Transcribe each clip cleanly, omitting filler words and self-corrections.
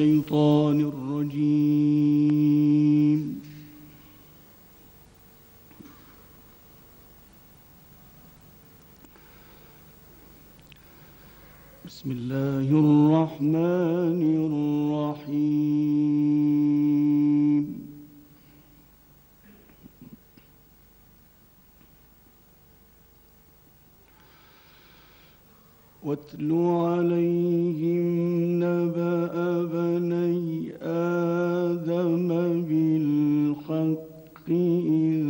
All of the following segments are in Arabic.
الشيطان الرجيم. بسم الله الرحمن الرحيم. واتل عليهم نبأ بني آدم بالحق إذ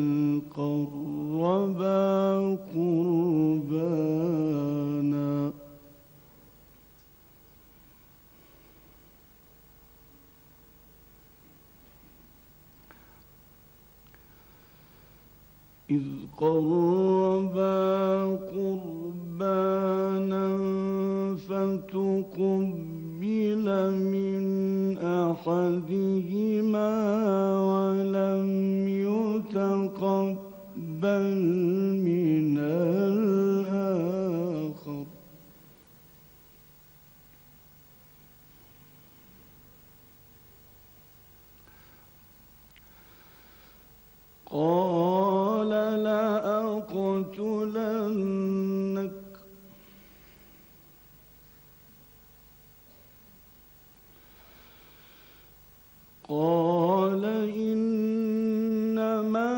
قربا قربانا فتقبل من أحدهما ولم يتقبل من الآخر قال لأقتلنك قال إنما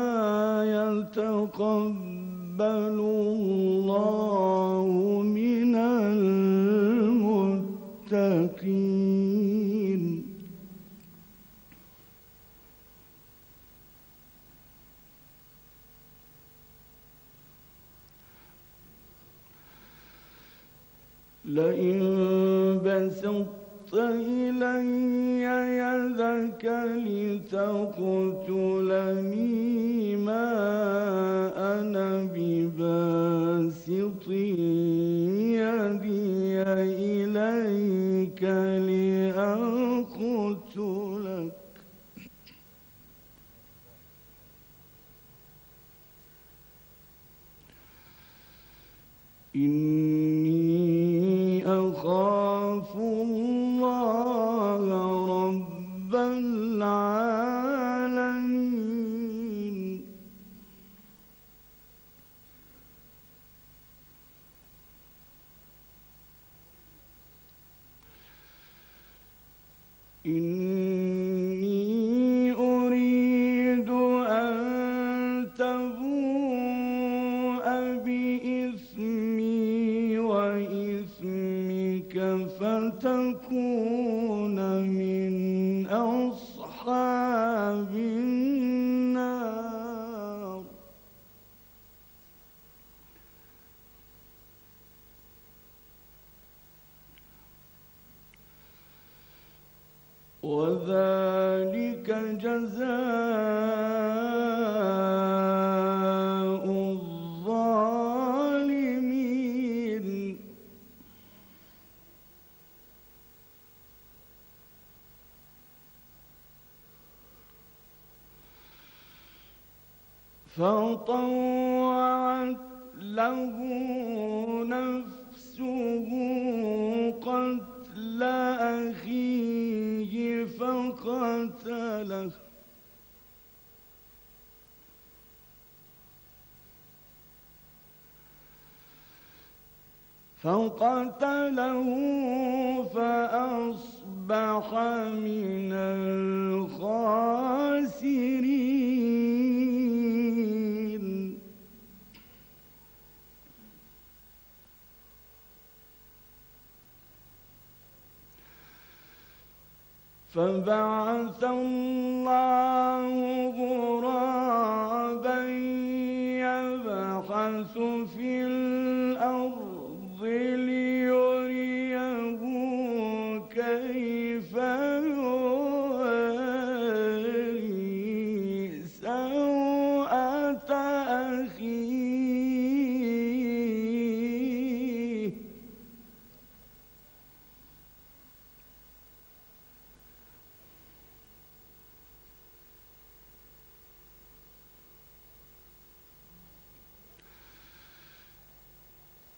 يتقبل الله من المتقين لئن بسطت إلي يدك لتقتلني ما أنا بباسط يدي إليك لأقتلك إني أخاف الله رب العالمين إني أريد أن تبوء بإثمي وإثمك فتكون من أصحاب النار وذلك جزاء الظالمين فطوعت له نفسه قتل أخيه فقتله فأصبح من الخاسرين فبعث الله غرابا يبحث في الأرض ليريه كيف يواري سوءة أخيه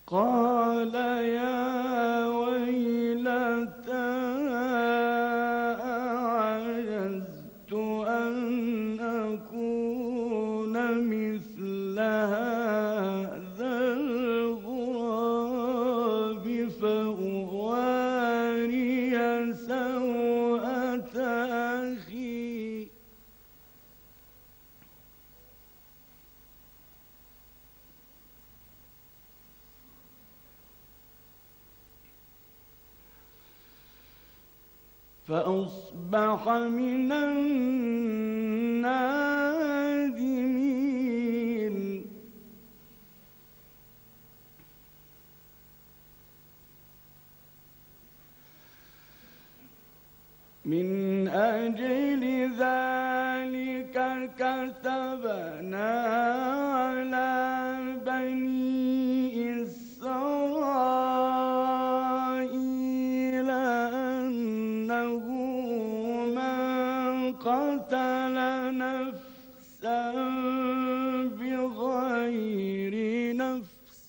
قال يا ويلتى فأصبح من النادمين. من أجل ذلك كتبنا على بني إسرائيل أنه من قتل نفسا بغير نفس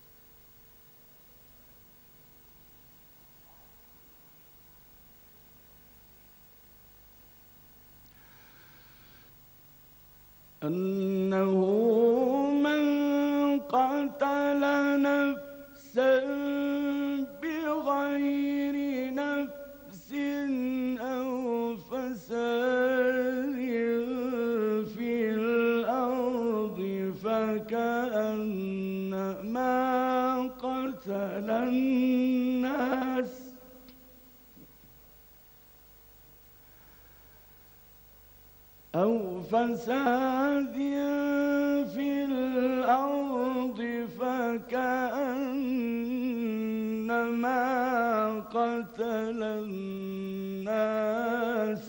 بغير نفس أو فساد في الأرض فكأنما قتل الناس أو فساد في الأرض فكأنما قتل الناس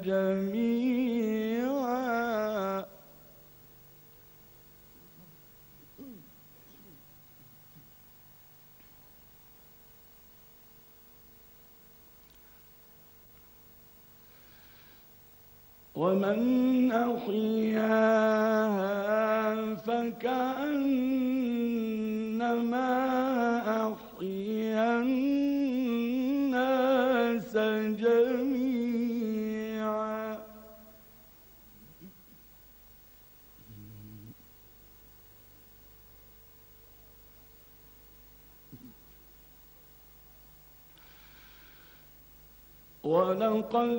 جميعا. ومن أحياها فكأنما أحيا الناس جميعا. ولقد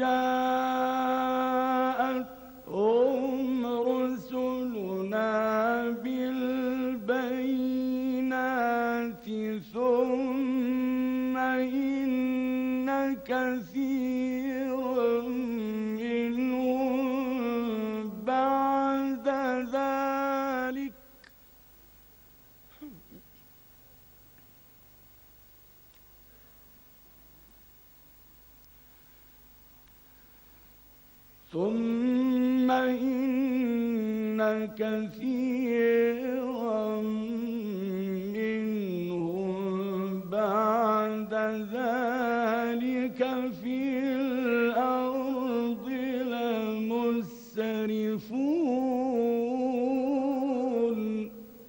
جاءتهم رسلنا بالبينات ثم إن كثيرا منهم بعد ذلك ثم إن كثيرا منهم بعد ذلك في الأرض لمسرفون.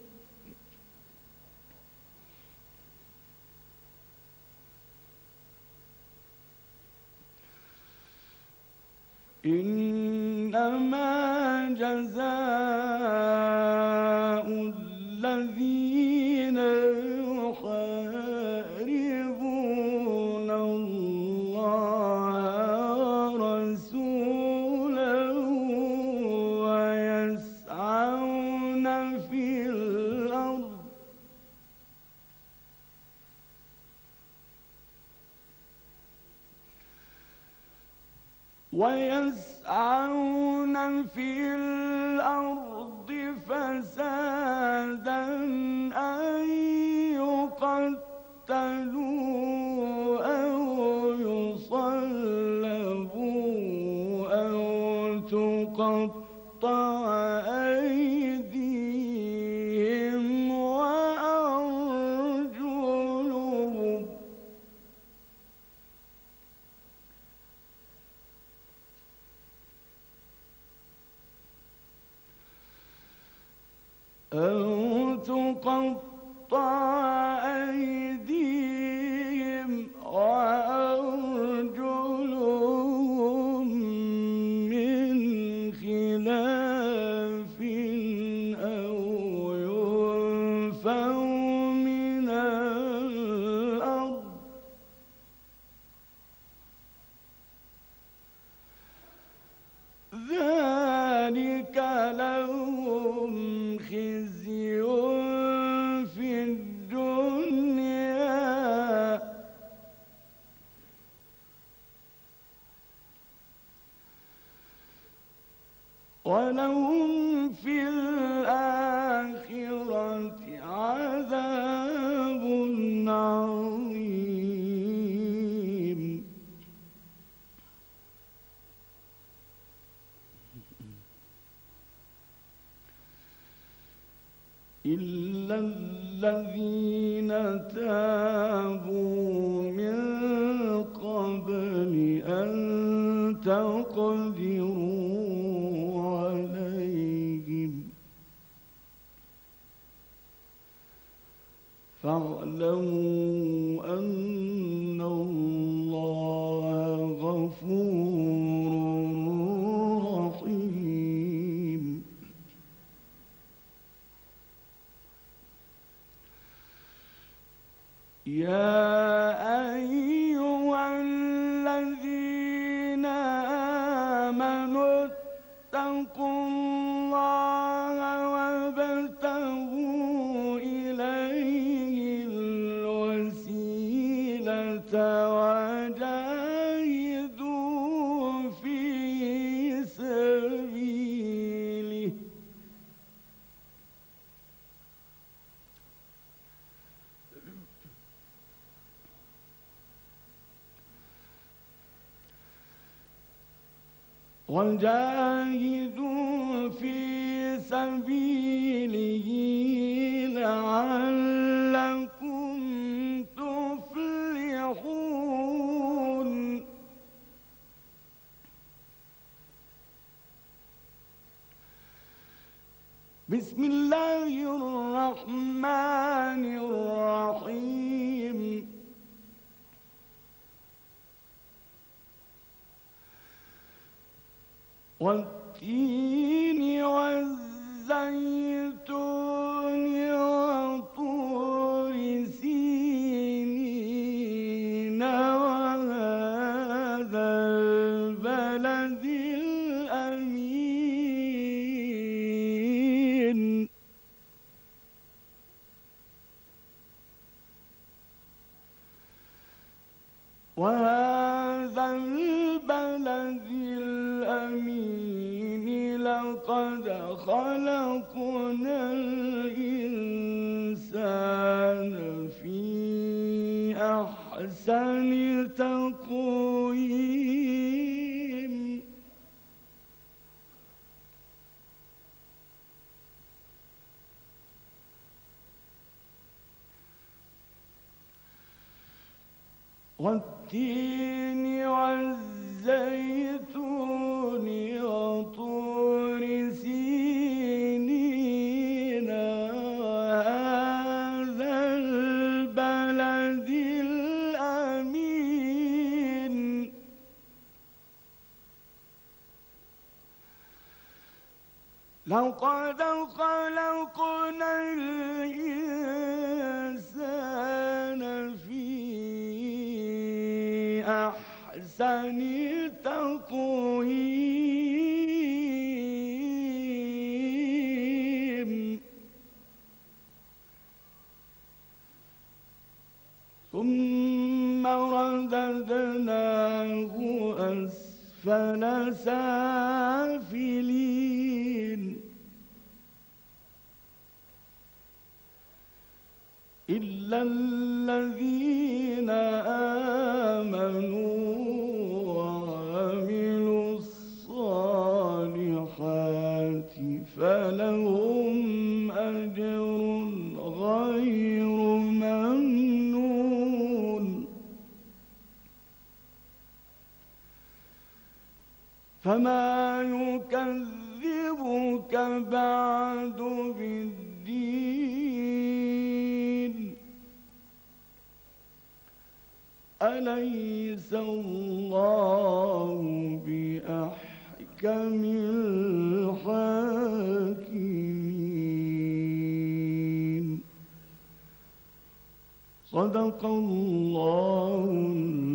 إنما جزاء الذين يحاربون الله ورسوله ويسعون في الأرض فسادا أن يقتلوا أو يصلبوا أو تقطع أيديهم وأرجلهم وأرجلهم من خلاف إلا الذين تابوا من قبل أن تقدروا عليهم فاعلموا أن الله غفور رحيم. يا أيها الذين آمنوا اتقوا الله وابتغوا إليه الوسيلة وجاهدوا في سبيله لعلكم تفلحون. بسم الله الرحمن الرحيم. والتين والزيتون وطور سينين وهذا البلد الأمين. وهذا البلد الأمين لقد خلقنا الإنسان في أحسن تقويم. والتين والزيتون وطور سينين وهذا البلد الأمين. لقد خلقنا الإنسان في أحسن تقويم. ثم رددناه أسفل سافلين إلا الذين آمنوا وعملوا الصالحات فلهم أجر غير ممنون. فما يكذبك بعد بالدين أليس الله بأحكم الحاكمين. صدق الله